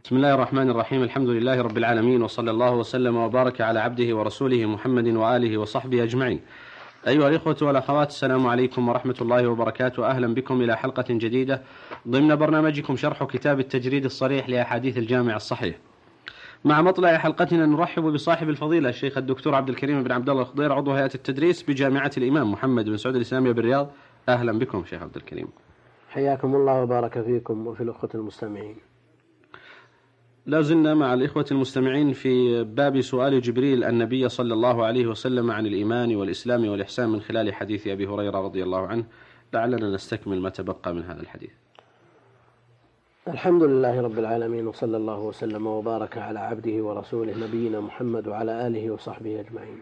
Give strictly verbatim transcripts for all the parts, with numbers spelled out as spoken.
بسم الله الرحمن الرحيم. الحمد لله رب العالمين، وصلى الله وسلم وبارك على عبده ورسوله محمد وآله وصحبه أجمعين. أيها الإخوة والأخوات، السلام عليكم ورحمة الله وبركاته. أهلا بكم إلى حلقة جديدة ضمن برنامجكم شرح كتاب التجريد الصريح لأحاديث الجامع الصحيح. مع مطلع حلقتنا نرحب بصاحب الفضيلة الشيخ الدكتور عبد الكريم بن عبد الله الخضير، عضو هيئة التدريس بجامعة الإمام محمد بن سعود الإسلامية بالرياض. أهلا بكم شيخ عبد الكريم. حياكم الله وبارك فيكم وفي الأخوة المستمعين. لا زلنا مع الإخوة المستمعين في باب سؤال جبريل النبي صلى الله عليه وسلم عن الإيمان والإسلام والإحسان من خلال حديث أبي هريرة رضي الله عنه. لعلنا نستكمل ما تبقى من هذا الحديث. الحمد لله رب العالمين، وصلى الله وسلم وبارك على عبده ورسوله نبينا محمد وعلى آله وصحبه أجمعين.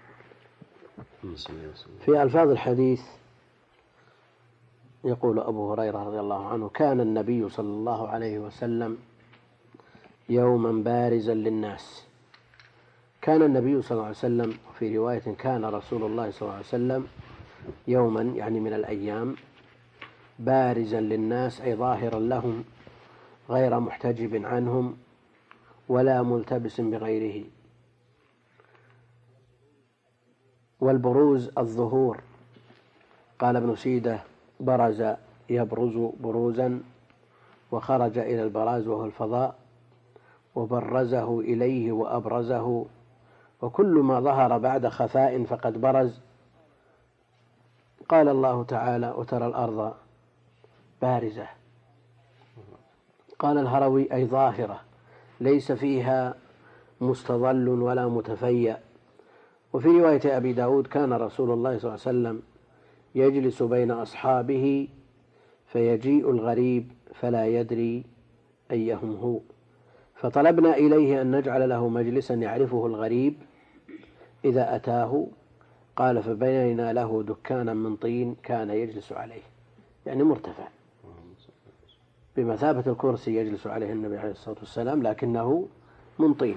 في ألفاظ الحديث يقول أبو هريرة رضي الله عنه: كان النبي صلى الله عليه وسلم يوما بارزا للناس. كان النبي صلى الله عليه وسلم، وفي رواية كان رسول الله صلى الله عليه وسلم يوما يعني من الأيام بارزا للناس، أي ظاهرا لهم غير محتجب عنهم ولا ملتبس بغيره. والبروز الظهور. قال ابن سيدة: برز يبرز بروزا، وخرج إلى البراز وهو الفضاء، وبرزه إليه وأبرزه، وكل ما ظهر بعد خفاء فقد برز. قال الله تعالى: وترى الأرض بارزة. قال الهروي: أي ظاهرة ليس فيها مستظل ولا متفيأ. وفي رواية أبي داود: كان رسول الله صلى الله عليه وسلم يجلس بين أصحابه فيجيء الغريب فلا يدري أيهم هو، فطلبنا إليه أن نجعل له مجلسا يعرفه الغريب إذا أتاه. قال: فبنينا له دكانا من طين كان يجلس عليه، يعني مرتفع بمثابة الكرسي يجلس عليه النبي عليه الصلاة والسلام، لكنه من طين.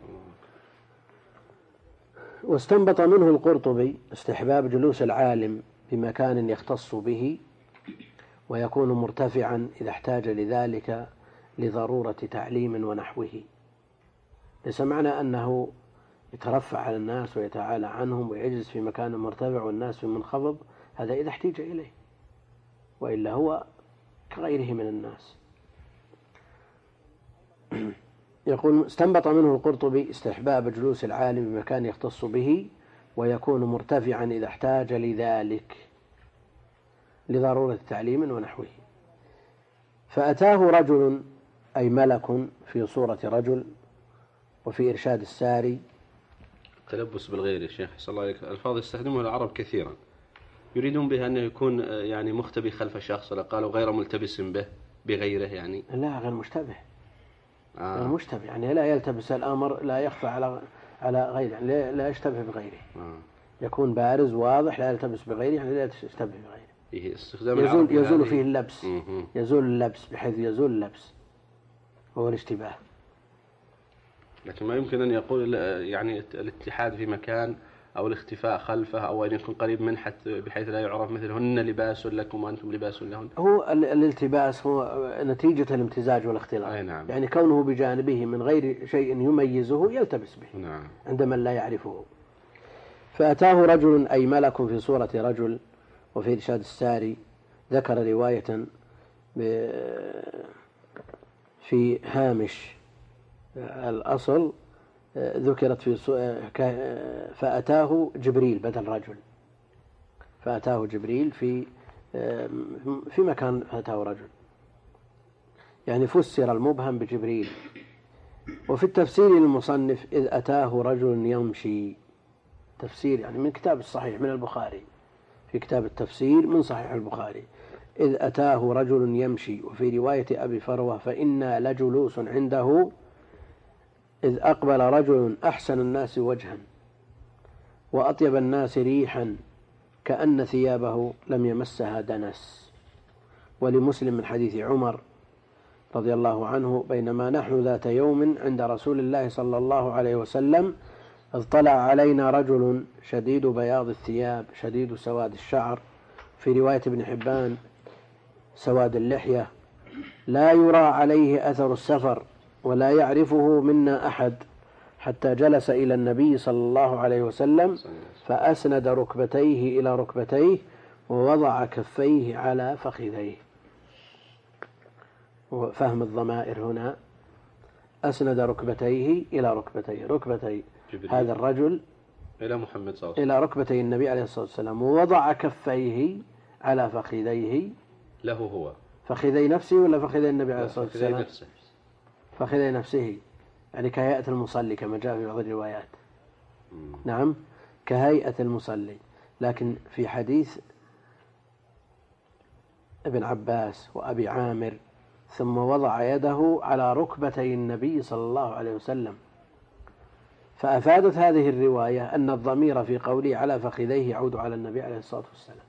واستنبط منه القرطبي استحباب جلوس العالم بمكان يختص به ويكون مرتفعا إذا احتاج لذلك لضرورة تعليم ونحوه. ليس معنى أنه يترفع على الناس ويتعالى عنهم ويجلس في مكان مرتفع والناس في منخفض، هذا إذا احتاج إليه، وإلا هو كغيره من الناس. يقول: استنبط منه القرطبي استحباب جلوس العالم بمكان يختص به ويكون مرتفعا إذا احتاج لذلك لضرورة تعليم ونحوه. فأتاه رجل، أي ملك في صورة رجل. وفي إرشاد الساري: تلبس بالغير يا شيخ صلى الله عليه وسلم، الألفاظ يستخدمها العرب كثيرا، يريدون بها أنه يكون يعني مختبي خلف شخص، ولا قالوا غير ملتبس به بغيره، يعني لا، غير مشتبه. آه. غير مشتبه يعني لا يلتبس الأمر، لا يخفى على على غيره، يعني لا يشتبه بغيره. آه. يكون بارز واضح، لا يلتبس بغيره، يعني لا يشتبه بغيره. إيه استخدام يزول, يزول فيه اللبس. م- يزول اللبس بحيث يزول اللبس هو الاشتباه. لكن ما يمكن أن يقول يعني الاتحاد في مكان أو الاختفاء خلفه، أو أن يكون قريب من حتى بحيث لا يعرف، مثل هن لباس لكم وأنتم لباس لهن. هو الالتباس هو نتيجة الامتزاج والاختلاط. نعم. يعني كونه بجانبه من غير شيء يميزه يلتبس به. نعم. عندما لا يعرفه. فأتاه رجل، أي ملك في صورة رجل. وفي إرشاد الساري ذكر رواية في هامش الأصل ذكرت في فأتاه جبريل بدل رجل، فأتاه جبريل في في مكان فأتاه رجل، يعني فسر المبهم بجبريل. وفي التفسير للمصنف: إذ أتاه رجل يمشي. تفسير يعني من كتاب الصحيح من البخاري، في كتاب التفسير من صحيح البخاري: إذ أتاه رجل يمشي. وفي رواية أبي فروة: فإنا لجلوس عنده إذ أقبل رجل أحسن الناس وجها وأطيب الناس ريحا كأن ثيابه لم يمسها دنس. ولمسلم من حديث عمر رضي الله عنه: بينما نحن ذات يوم عند رسول الله صلى الله عليه وسلم اطلع علينا رجل شديد بياض الثياب شديد سواد الشعر، في رواية ابن حبان سواد اللحية، لا يرى عليه أثر السفر، ولا يعرفه منا أحد حتى جلس إلى النبي صلى الله عليه وسلم فأسند ركبتيه إلى ركبتيه ووضع كفيه على فخذيه. وفهم الضمائر هنا أسند ركبتيه إلى ركبتيه، ركبتي هذا الرجل إلى محمد صلى الله عليه وسلم، إلى ركبتي النبي عليه الصلاة والسلام، ووضع كفيه على فخذيه له هو، فخذي نفسه ولا فخذي النبي عليه الصلاة والسلام؟ فخذي نفسه، فخذي نفسه، يعني كهيئة المصلي كما جاء في بعض الروايات. مم. نعم كهيئة المصلي. لكن في حديث ابن عباس وأبي عامر ثم وضع يده على ركبتي النبي صلى الله عليه وسلم، فأفادت هذه الرواية أن الضمير في قوله على فخذيه يعود على النبي عليه الصلاة والسلام.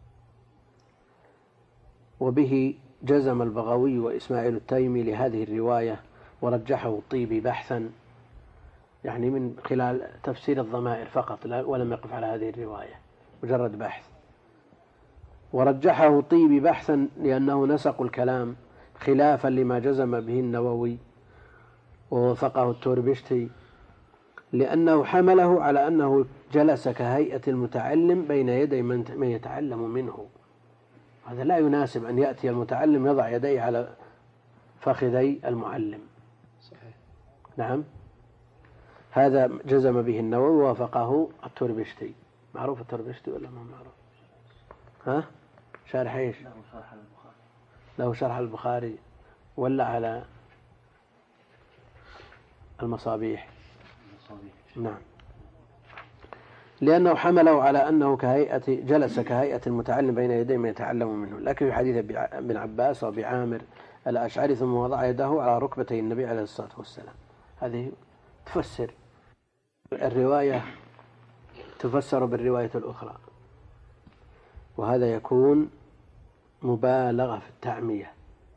وبه جزم البغوي وإسماعيل التيمي لهذه الرواية ورجحه الطيبي بحثا، يعني من خلال تفسير الضمائر فقط ولم يقف على هذه الرواية، مجرد بحث. ورجحه الطيبي بحثا لأنه نسق الكلام خلافا لما جزم به النووي ووافقه التوربشتي، لأنه حمله على أنه جلس كهيئة المتعلم بين يدي من يتعلم منه. هذا لا يناسب أن يأتي المتعلم يضع يديه على فخذي المعلم. صحيح. نعم هذا جزم به النووي ووافقه التوربشتي. معروف التوربشتي ولا ما معروف؟ ها شارح ايش؟ له شرح البخاري. له شرح البخاري ولا على المصابيح؟ المصابيح. نعم لأنه حمله على أنه كهيئة جلس كهيئة المتعلم بين يدي من يتعلم منه. لكن في حديث ابن عباس وابي عامر الأشعري ثم وضع يده على ركبتي النبي عليه الصلاة والسلام، هذه تفسر الرواية، تفسر بالرواية الأخرى، وهذا يكون مبالغة في التعمية.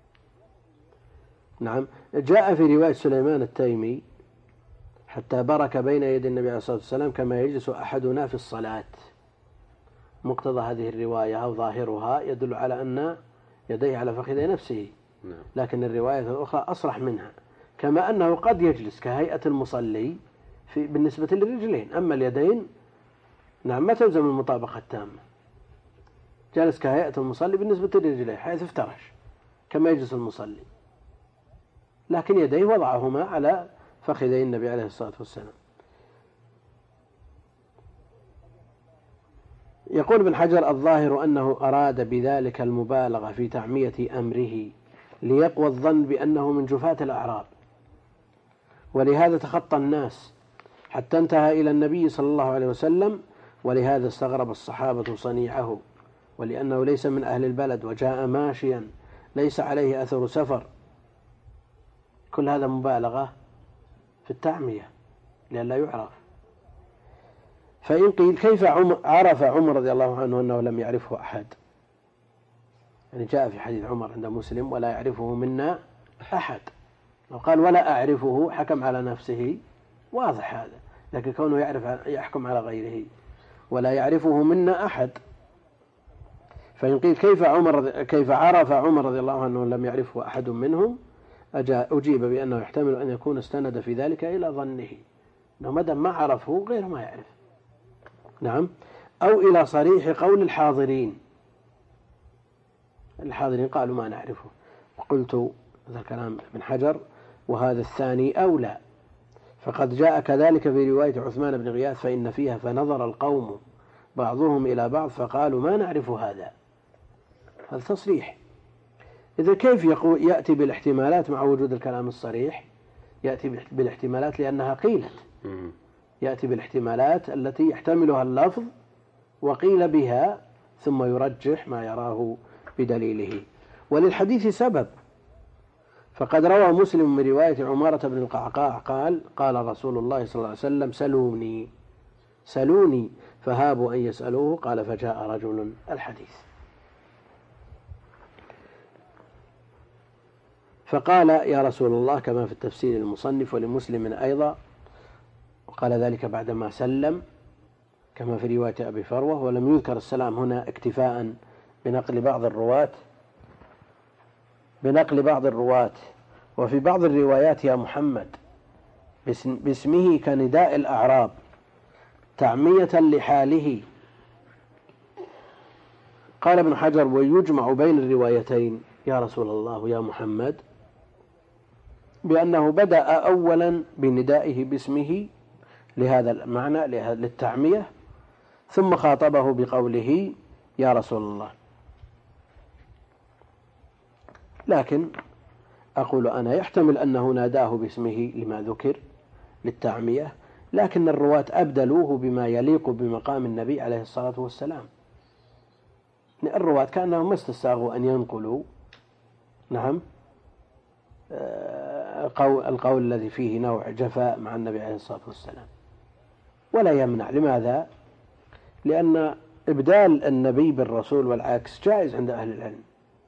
نعم جاء في رواية سليمان التيمي حتى برك بين يدي النبي عليه الصلاة والسلام كما يجلس أحدنا في الصلاة. مقتضى هذه الرواية أو ظاهرها يدل على أن يديه على فخذي نفسه، لكن الرواية الأخرى أصرح منها، كما أنه قد يجلس كهيئة المصلي في بالنسبة للرجلين، أما اليدين نعم ما تلزم المطابقة التامة. جلس كهيئة المصلي بالنسبة للرجلين حيث افترش كما يجلس المصلي، لكن يديه وضعهما على فخذي النبي عليه الصلاة والسلام. يقول ابن حجر الظاهر أنه أراد بذلك المبالغة في تعمية أمره ليقوى الظن بأنه من جفاة الأعراب، ولهذا تخطى الناس حتى انتهى إلى النبي صلى الله عليه وسلم، ولهذا استغرب الصحابة صنيعه، ولأنه ليس من أهل البلد وجاء ماشيا ليس عليه أثر سفر. كل هذا مبالغة في التعمية لئلا يعرف. فإن قيل كيف عرف عمر رضي الله عنه أنه لم يعرفه أحد؟ يعني جاء في حديث عمر عند مسلم ولا يعرفه منا أحد، لو قال ولا أعرفه حكم على نفسه واضح هذا، لكن كونه يعرف يحكم على غيره. ولا يعرفه منا أحد، فإن قيل كيف عمر كيف عرف عمر رضي الله عنه لم يعرفه أحد منهم؟ أجيب بأنه يحتمل أن يكون استند في ذلك إلى ظنه أنه مدى ما عرفه غير ما يعرف. نعم أو إلى صريح قول الحاضرين، الحاضرين قالوا ما نعرفه. وقلت هذا كلام ابن حجر وهذا الثاني أولى، فقد جاء كذلك في رواية عثمان بن غياث فإن فيها فنظر القوم بعضهم إلى بعض فقالوا ما نعرف هذا. هذا تصريح. إذا كيف يقول يأتي بالاحتمالات مع وجود الكلام الصريح؟ يأتي بالاحتمالات لأنها قيلت، يأتي بالاحتمالات التي يحتملها اللفظ وقيل بها ثم يرجح ما يراه بدليله. وللحديث سبب، فقد روى مسلم من رواية عمارة بن القعقاع قال قال رسول الله صلى الله عليه وسلم سلوني سلوني فهابوا أن يسألوه قال فجاء رجل. الحديث. فقال يا رسول الله كما في التفسير المصنف ولمسلم أيضا، وقال ذلك بعدما سلم كما في رواية أبي فروة، ولم يذكر السلام هنا اكتفاء بنقل بعض الرواة بنقل بعض الرواة وفي بعض الروايات يا محمد باسمه كنداء الأعراب تعمية لحاله. قال ابن حجر: ويجمع بين الروايتين يا رسول الله يا محمد بأنه بدأ أولا بندائه باسمه لهذا المعنى للتعمية، ثم خاطبه بقوله يا رسول الله. لكن أقول أنا يحتمل أنه ناداه باسمه لما ذكر للتعمية، لكن الرواة أبدلوه بما يليق بمقام النبي عليه الصلاة والسلام. الرواة كأنهم ما استساغوا أن ينقلوا نعم القول الذي فيه نوع جفاء مع النبي عليه الصلاة والسلام، ولا يمنع. لماذا؟ لأن إبدال النبي بالرسول والعكس جائز عند أهل العلم.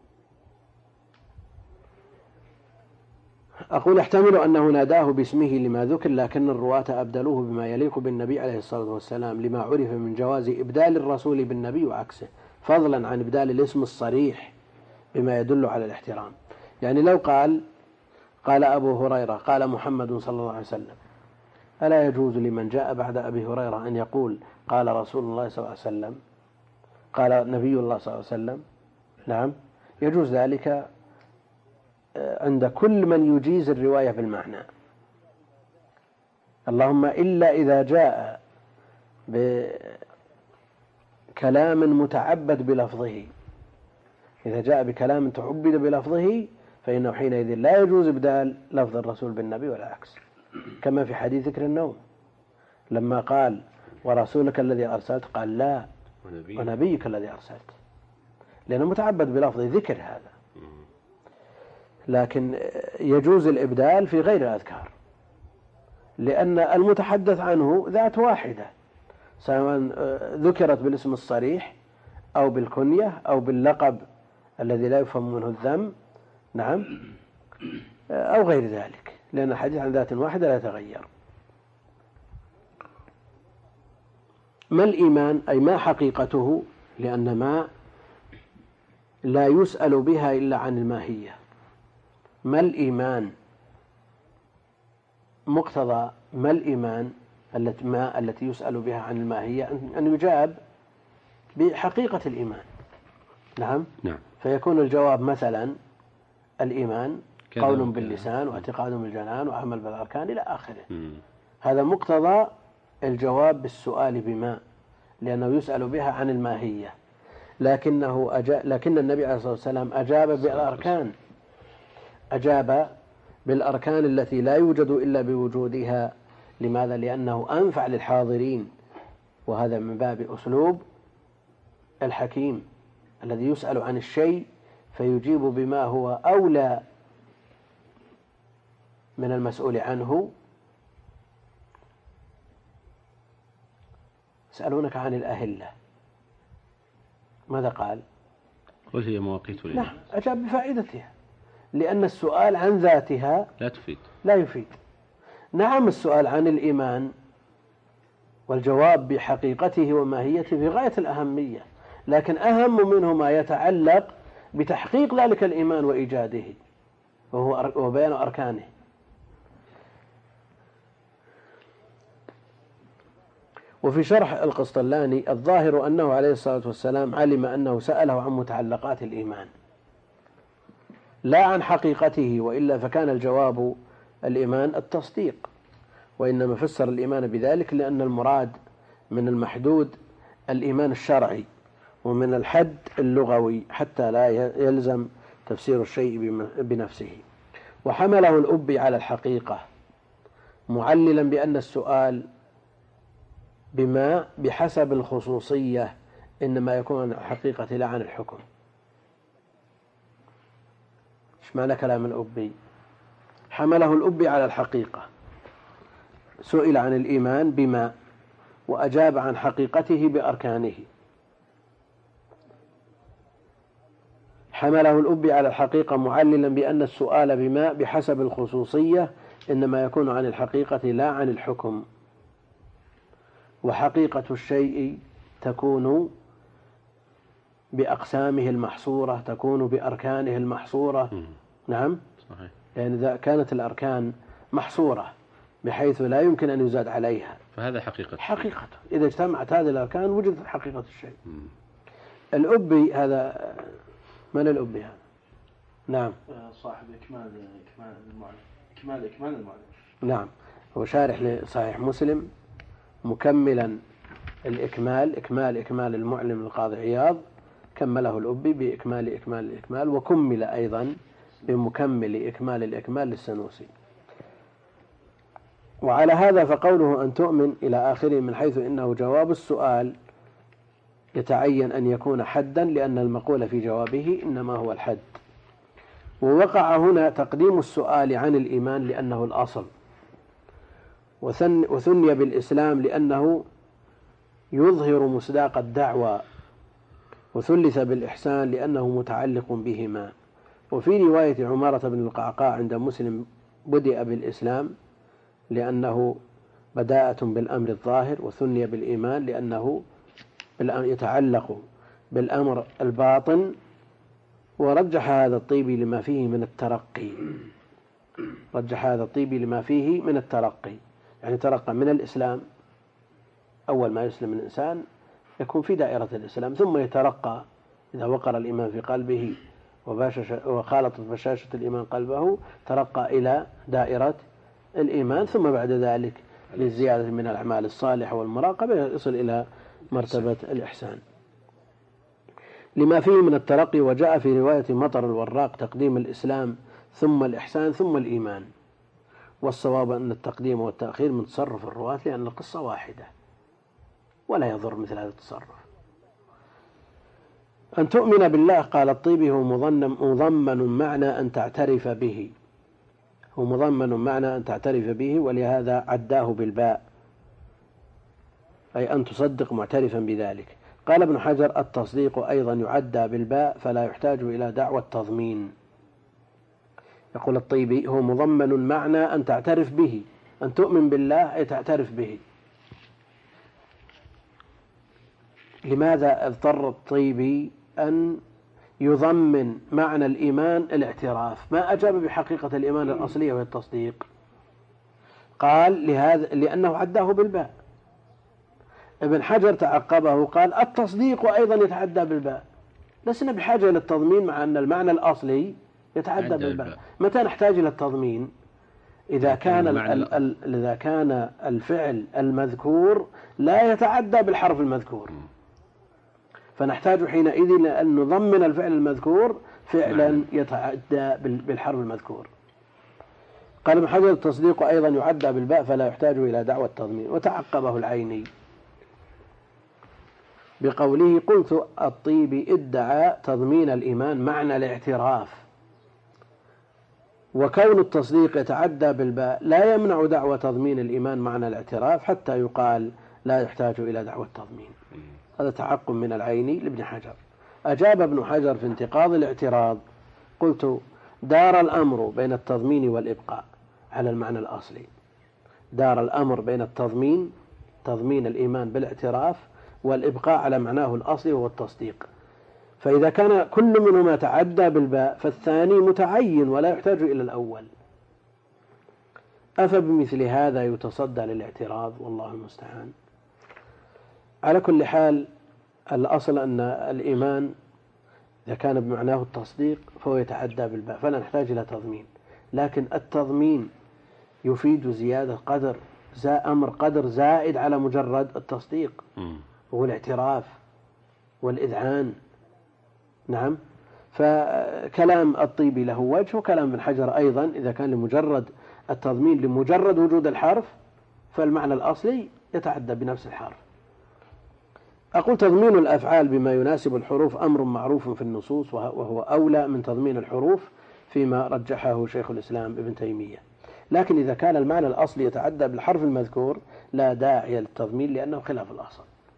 أقول يحتمل أنه ناداه باسمه لما ذكر، لكن الرواة أبدلوه بما يليق بالنبي عليه الصلاة والسلام لما عرف من جواز إبدال الرسول بالنبي وعكسه، فضلا عن إبدال الاسم الصريح بما يدل على الاحترام. يعني لو قال قال أبو هريرة قال محمد صلى الله عليه وسلم، ألا يجوز لمن جاء بعد أبي هريرة أن يقول قال رسول الله صلى الله عليه وسلم، قال نبي الله صلى الله عليه وسلم؟ نعم، يجوز ذلك عند كل من يجيز الرواية بالمعنى، اللهم إلا إذا جاء بكلام متعبد بلفظه. إذا جاء بكلام تعبد بلفظه فإنه حينئذ لا يجوز إبدال لفظ الرسول بالنبي ولا عكس، كما في حديث ذكر النوم لما قال ورسولك الذي أرسلت، قال لا ونبي. ونبيك الذي أرسلت، لأنه متعبد بلفظ ذكر هذا. لكن يجوز الإبدال في غير الأذكار، لأن المتحدث عنه ذات واحدة، سواء ذكرت بالاسم الصريح أو بالكنية أو باللقب الذي لا يفهم منه الذم، نعم، أو غير ذلك، لأن الحديث عن ذات واحدة لا يتغير. ما الإيمان؟ أي ما حقيقته، لأن ما لا يسأل بها إلا عن الماهية. ما الإيمان؟ مقتضى ما الإيمان التي ما التي يسأل بها عن الماهية أن يجاب بحقيقة الإيمان. نعم. نعم. فيكون الجواب مثلا الإيمان قول باللسان واعتقاد بالجنان وعمل بالأركان إلى آخره. م. هذا مقتضى الجواب بالسؤال بما، لأنه يسأل بها عن الماهية. لكنه أجا... لكن النبي عليه الصلاة والسلام أجاب بالأركان، أجاب بالأركان التي لا يوجد إلا بوجودها. لماذا؟ لأنه أنفع للحاضرين، وهذا من باب أسلوب الحكيم الذي يسأل عن الشيء فيجيب بما هو أولى من المسؤول عنه. يسألونك عن الأهلة، ماذا قال؟ قل هي مواقيت للناس. نعم، أجاب بفائدتها، لأن السؤال عن ذاتها لا تفيد لا يفيد. نعم، السؤال عن الإيمان والجواب بحقيقته وماهيته في غاية الأهمية، لكن أهم منه ما يتعلق بتحقيق ذلك الإيمان وإيجاده وهو وبيان أركانه. وفي شرح القسطلاني الظاهر أنه عليه الصلاة والسلام علم أنه سأله عن متعلقات الإيمان لا عن حقيقته، وإلا فكان الجواب الإيمان التصديق، وإنما فسر الإيمان بذلك لأن المراد من المحدود الإيمان الشرعي ومن الحد اللغوي حتى لا يلزم تفسير الشيء بنفسه. وحمله الأبي على الحقيقة معللا بأن السؤال بما بحسب الخصوصية إنما يكون عن الحقيقة لا عن الحكم. إيش معنى كلام الأبي؟ حمله الأبي على الحقيقة، سئل عن الإيمان بما وأجاب عن حقيقته بأركانه. حمله الأبي على الحقيقة معللا بأن السؤال بما بحسب الخصوصية إنما يكون عن الحقيقة لا عن الحكم، وحقيقة الشيء تكون بأقسامه المحصورة، تكون بأركانه المحصورة. م. نعم صحيح. يعني إذا كانت الأركان محصورة بحيث لا يمكن أن يزاد عليها فهذا حقيقة حقيقته. إذا اجتمعت هذه الأركان وجدت حقيقة الشيء. الأبي هذا من الأبي هذا؟ نعم صاحب إكمال إكمال المعلم إكمال إكمال المعلم. نعم هو شارح لصحيح مسلم مكملا الإكمال إكمال إكمال المعلم القاضي عياض، كمله الأبي بإكمال إكمال الإكمال، وكمل أيضا بمكمل إكمال الإكمال للسنوسي. وعلى هذا فقوله أن تؤمن إلى آخره من حيث إنه جواب السؤال يتعين أن يكون حدا، لأن المقول في جوابه إنما هو الحد. ووقع هنا تقديم السؤال عن الإيمان لأنه الأصل، وثني بالإسلام لأنه يظهر مصداق الدعوة، وثلث بالإحسان لأنه متعلق بهما. وفي رواية عمارة بن القعقاع عند مسلم بدأ بالإسلام لأنه بداءة بالأمر الظاهر، وثني بالإيمان لأنه يتعلق بالأمر الباطن. ورجح هذا الطيبي لما فيه من الترقي رجح هذا الطيبي لما فيه من الترقي يعني ترقى من الإسلام، أول ما يسلم الإنسان يكون في دائرة الإسلام، ثم يترقى إذا وقر الإيمان في قلبه وخالطت بشاشة الإيمان قلبه ترقى إلى دائرة الإيمان، ثم بعد ذلك للزيادة من الأعمال الصالحة والمراقبة يصل إلى مرتبة الإحسان لما فيه من الترقي. وجاء في رواية مطر الوراق تقديم الإسلام ثم الإحسان ثم الإيمان، والصواب أن التقديم والتأخير من تصرف الرواة، لأن القصة واحدة ولا يضر مثل هذا التصرف. أن تؤمن بالله قال الطيبي هو مضمن معنى أن تعترف به هو مضمن معنى أن تعترف به ولهذا عداه بالباء، أي أن تصدق معترفا بذلك. قال ابن حجر التصديق أيضا يعدى بالباء فلا يحتاج إلى دعوى التضمين. يقول الطيبي هو مضمن معنى أن تعترف به، أن تؤمن بالله أي تعترف به. لماذا اضطر الطيبي أن يضمن معنى الإيمان الاعتراف؟ ما أجاب بحقيقة الإيمان الأصلية وهي التصديق. قال لهذا لأنه عداه بالباء. ابن حجر تعقبه قال التصديق أيضا يتعدى بالباء. لسنا بحاجة إلى التضمين مع أن المعنى الأصلي يتعدى بالباء. متى نحتاج إلى التضمين؟ إذا كان ال ال إذا كان الفعل المذكور لا يتعدى بالحرف المذكور، فنحتاج حينئذ أن نضمن الفعل المذكور فعلا يتعدى بالحرف المذكور. قال ابن حجر التصديق أيضا يعدى بالباء فلا يحتاج إلى دعوى التضمين. وتعقبه العيني بقوله قلت الطيبي ادعى تضمين الإيمان معنى الاعتراف، وكون التصديق يتعدى بالباء لا يمنع دعوى تضمين الإيمان معنى الاعتراف حتى يقال لا يحتاج إلى دعوى التضمين. هذا تعقب من العيني لابن حجر. أجاب ابن حجر في انتقاض الاعتراض قلت دار الأمر بين التضمين والإبقاء على المعنى الأصلي. دار الأمر بين التضمين تضمين الإيمان بالاعتراف والإبقاء على معناه الأصلي وهو التصديق. فإذا كان كل منهما تعدى بالباء فالثاني متعين ولا يحتاج إلى الأول. أفبمثل هذا يتصدى للاعتراض؟ والله المستعان. على كل حال الأصل أن الإيمان إذا كان بمعناه التصديق فهو يتعدى بالباء فلا نحتاج إلى تضمين، لكن التضمين يفيد زيادة قدر أمر قدر زائد على مجرد التصديق وهو الاعتراف والإذعان. نعم. فكلام الطيبي له وجه، وكلام ابن حجر أيضا إذا كان لمجرد التضمين لمجرد وجود الحرف فالمعنى الأصلي يتعدى بنفس الحرف. أقول تضمين الأفعال بما يناسب الحروف أمر معروف في النصوص، وهو أولى من تضمين الحروف فيما رجحه شيخ الإسلام ابن تيمية. لكن إذا كان المعنى الأصلي يتعدى بالحرف المذكور لا داعي للتضمين لأنه خلاف الأصل،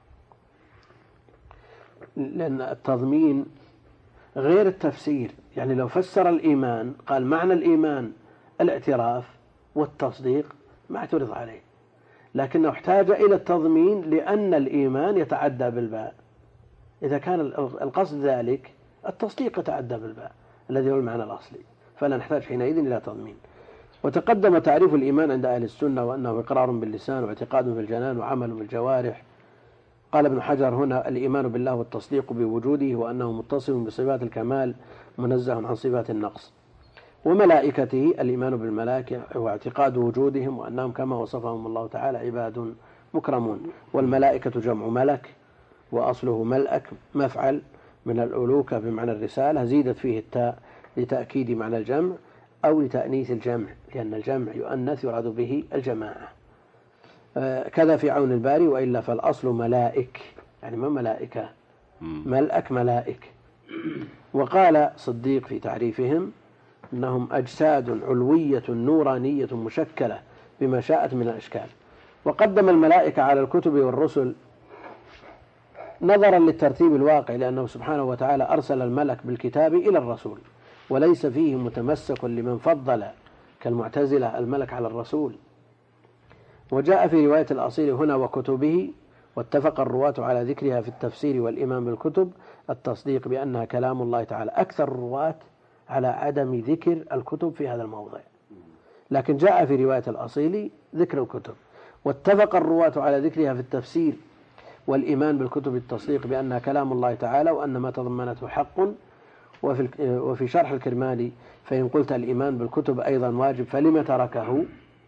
لأن التضمين غير التفسير. يعني لو فسر الإيمان قال معنى الإيمان الاعتراف والتصديق ما اعترض عليه، لكنه احتاج إلى التضمين لأن الإيمان يتعدى بالباء. إذا كان القصد ذلك التصديق يتعدى بالباء الذي هو المعنى الأصلي، فلا نحتاج حينئذ إلى تضمين. وتقدم تعريف الإيمان عند أهل السنة وأنه إقرار باللسان واعتقاد في الجنان وعمل بالجوارح. قال ابن حجر هنا: الإيمان بالله والتصديق بوجوده وأنه متصف بصفات الكمال منزه عن صفات النقص. وملائكته الإيمان بالملائكة واعتقاد وجودهم وأنهم كما وصفهم الله تعالى عباد مكرمون. والملائكة جمع ملك وأصله ملأك مفعل من الألوكة بمعنى الرسالة، زيدت فيه التاء لتأكيد معنى الجمع أو لتأنيث الجمع، لأن الجمع يؤنث يراد به الجماعة. آه كذا في عون الباري: وإلا فالأصل ملائك، يعني ما ملائكة، ملأك ملائك. وقال صديق في تعريفهم: أنهم أجساد علوية نورانية مشكلة بما شاءت من الأشكال. وقدم الملائكة على الكتب والرسل نظرا للترتيب الواقع، لأنه سبحانه وتعالى أرسل الملك بالكتاب إلى الرسول، وليس فيه متمسك لمن فضل كالمعتزلة الملك على الرسول. وجاء في رواية الأصيل هنا: وكتبه. واتفق الرواة على ذكرها في التفسير والإيمان بالكتب التصديق بأنها كلام الله تعالى. أكثر الرواة على عدم ذكر الكتب في هذا الموضع، لكن جاء في رواية الأصيل ذكر الكتب. واتفق الرواة على ذكرها في التفسير والإيمان بالكتب التصديق بأنها كلام الله تعالى وأن ما تضمنته حق. وفي وفي شرح الكرماني: فإن قلت الإيمان بالكتب أيضا واجب فلم تركه؟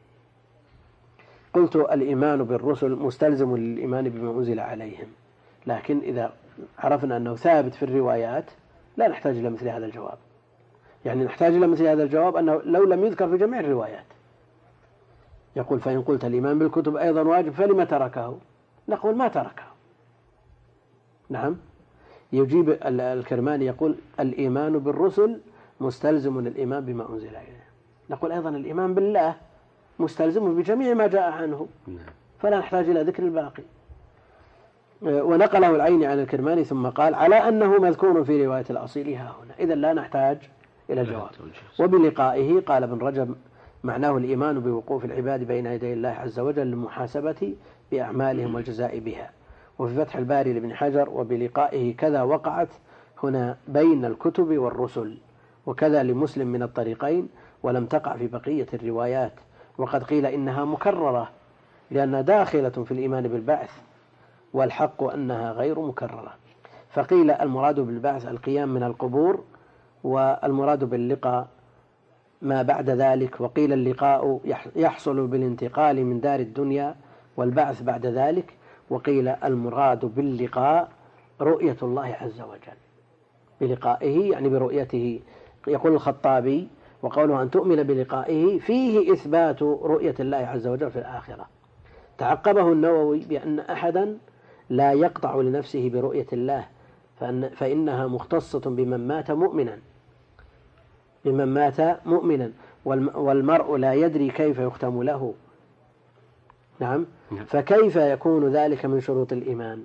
قلت: الإيمان بالرسل مستلزم للإيمان بما أنزل عليهم، لكن إذا عرفنا أنه ثابت في الروايات لا نحتاج إلى مثل هذا الجواب. يعني نحتاج إلى مثل هذا الجواب أنه لو لم يذكر في جميع الروايات. يقول: فإن قلت الإيمان بالكتب أيضا واجب فلم تركه؟ نقول: ما تركه. نعم. يجيب الكرماني يقول: الإيمان بالرسل مستلزم الإيمان بما أنزل إليه. نقول أيضا: الإيمان بالله مستلزم بجميع ما جاء عنه، فلا نحتاج إلى ذكر الباقي. ونقله العيني عن الكرماني ثم قال: على أنه مذكور في رواية الأصيل ها هنا، إذا لا نحتاج إلى الجواب. وبلقائه قال ابن رجب: معناه الإيمان بوقوف العباد بين يدي الله عز وجل للمحاسبة بأعمالهم والجزاء بها. وفي فتح الباري لابن حجر: وبلقائه كذا وقعت هنا بين الكتب والرسل، وكذا لمسلم من الطريقين، ولم تقع في بقية الروايات. وقد قيل إنها مكررة لأنها داخلة في الإيمان بالبعث، والحق أنها غير مكررة. فقيل المراد بالبعث القيام من القبور، والمراد باللقاء ما بعد ذلك. وقيل اللقاء يحصل بالانتقال من دار الدنيا والبعث بعد ذلك. وقيل المراد باللقاء رؤية الله عز وجل، بلقائه يعني برؤيته. يقول الخطابي: وقوله أن تؤمن بلقائه فيه إثبات رؤية الله عز وجل في الآخرة. تعقبه النووي بأن أحدا لا يقطع لنفسه برؤية الله، فإن فإنها مختصة بمن مات مؤمنا بمن مات مؤمنا والمرء لا يدري كيف يختم له. نعم. فكيف يكون ذلك من شروط الإيمان؟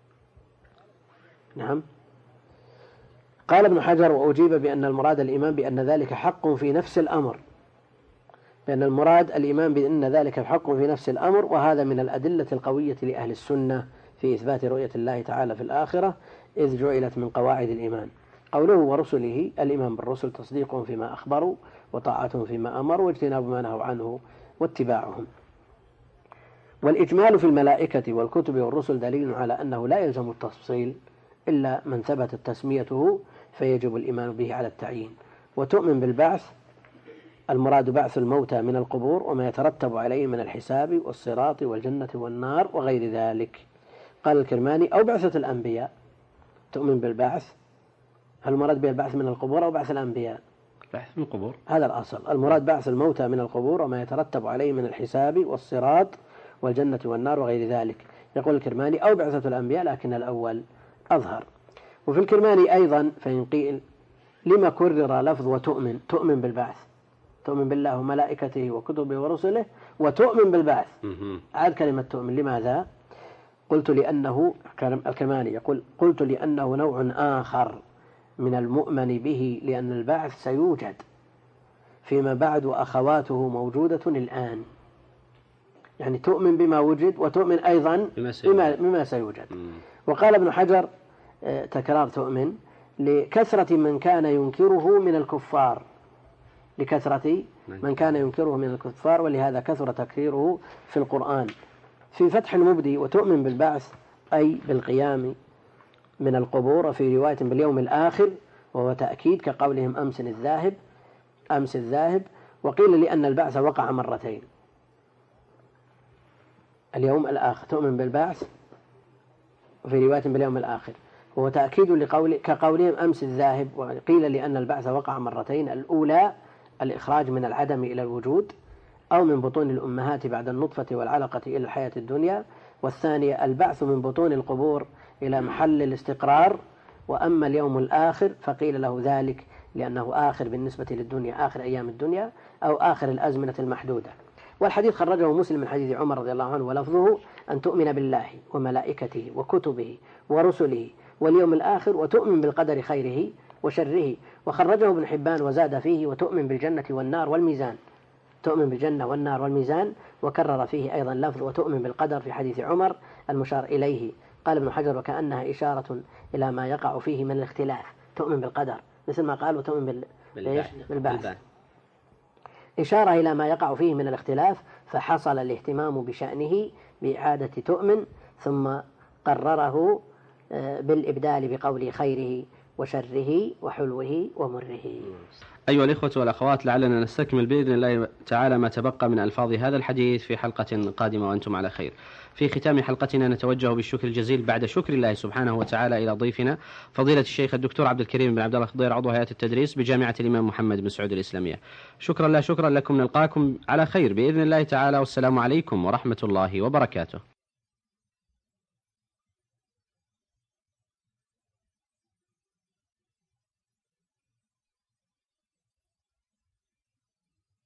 نعم. قال ابن حجر: وأجيب بأن المراد الإيمان بأن ذلك حق في نفس الأمر، بأن المراد الإيمان بأن ذلك حق في نفس الأمر، وهذا من الأدلة القوية لأهل السنة في إثبات رؤية الله تعالى في الآخرة، إذ جعلت من قواعد الإيمان. قوله ورسله: الإيمان بالرسل تصديقهم فيما أخبروا وطاعتهم فيما أمروا واجتناب ما نهوا عنه واتباعهم. والإجمال في الملائكة والكتب والرسل دليل على أنه لا يلزم التفصيل إلا من ثبتت تسميته فيجب الإيمان به على التعيين. وتؤمن بالبعث، المراد بعث الموتى من القبور وما يترتب عليه من الحساب والصراط والجنة والنار وغير ذلك. قال الكرماني: أو بعثة الأنبياء. تؤمن بالبعث، هل المراد به البعث من القبور أو بعث الأنبياء؟ بعث من القبور، هذا الأصل. المراد بعث الموتى من القبور وما يترتب عليه من الحساب والصراط والجنة والنار وغير ذلك. يقول الكرماني: أو بعثة الأنبياء، لكن الأول أظهر. وفي الكرماني أيضا: فإن قيل لما كرر لفظ وتؤمن؟ تؤمن بالبعث، تؤمن بالله وملائكته وكتبه ورسله وتؤمن بالبعث. عاد كلمة تؤمن، لماذا؟ قلت لأنه الكرماني يقول: قلت لأنه نوع آخر من المؤمن به، لأن البعث سيوجد فيما بعد وأخواته موجودة الآن. يعني تؤمن بما وجد وتؤمن أيضا بما, بما سيوجد. وقال ابن حجر: تكرار تؤمن لكثرة من كان ينكره من الكفار، لكثرة من كان ينكره من الكفار، ولهذا كثر تكريره في القرآن. في فتح المبدي وتؤمن بالبعث أي بالقيام من القبور، وفي رواية باليوم الآخر، وهو تأكيد كقولهم أمس الذاهب أمس الذاهب. وقيل لأن البعث وقع مرتين، اليوم الآخر تؤمن بالبعث، وفي رواية باليوم الآخر، وهو تأكيد لقول كقولهم أمس الذاهب. وقيل لأن البعث وقع مرتين، الأولى الإخراج من العدم إلى الوجود أو من بطون الأمهات بعد النطفة والعلقة إلى الحياة الدنيا، والثانية البعث من بطون القبور إلى محل الاستقرار. وأما اليوم الآخر فقيل له ذلك لأنه آخر بالنسبة للدنيا، آخر أيام الدنيا أو آخر الأزمنة المحدودة. والحديث خرجه مسلم من حديث عمر رضي الله عنه، ولفظه أن تؤمن بالله وملائكته وكتبه ورسله واليوم الآخر، وتؤمن بالقدر خيره وشره. وخرجه ابن حبان وزاد فيه وتؤمن بالجنة والنار والميزان، تؤمن بالجنة والنار والميزان، وكرر فيه أيضا لفظ وتؤمن بالقدر في حديث عمر المشار إليه. قال ابن حجر وكأنها إشارة إلى ما يقع فيه من الاختلاف، تؤمن بالقدر مثل ما قال وتؤمن بال... بالبعث، إشارة إلى ما يقع فيه من الاختلاف، فحصل الاهتمام بشأنه بإعادة تؤمن، ثم قرره بالإبدال بقول خيره وشره وحلوه ومره. أيها الإخوة والأخوات، لعلنا نستكمل بإذن الله تعالى ما تبقى من ألفاظ هذا الحديث في حلقة قادمة وأنتم على خير. في ختام حلقتنا نتوجه بالشكر الجزيل بعد شكر الله سبحانه وتعالى إلى ضيفنا فضيلة الشيخ الدكتور عبد الكريم بن عبد الله الخضير، عضو هيئة التدريس بجامعة الإمام محمد بن سعود الإسلامية. شكرا لا شكرا لكم، نلقاكم على خير بإذن الله تعالى، والسلام عليكم ورحمة الله وبركاته.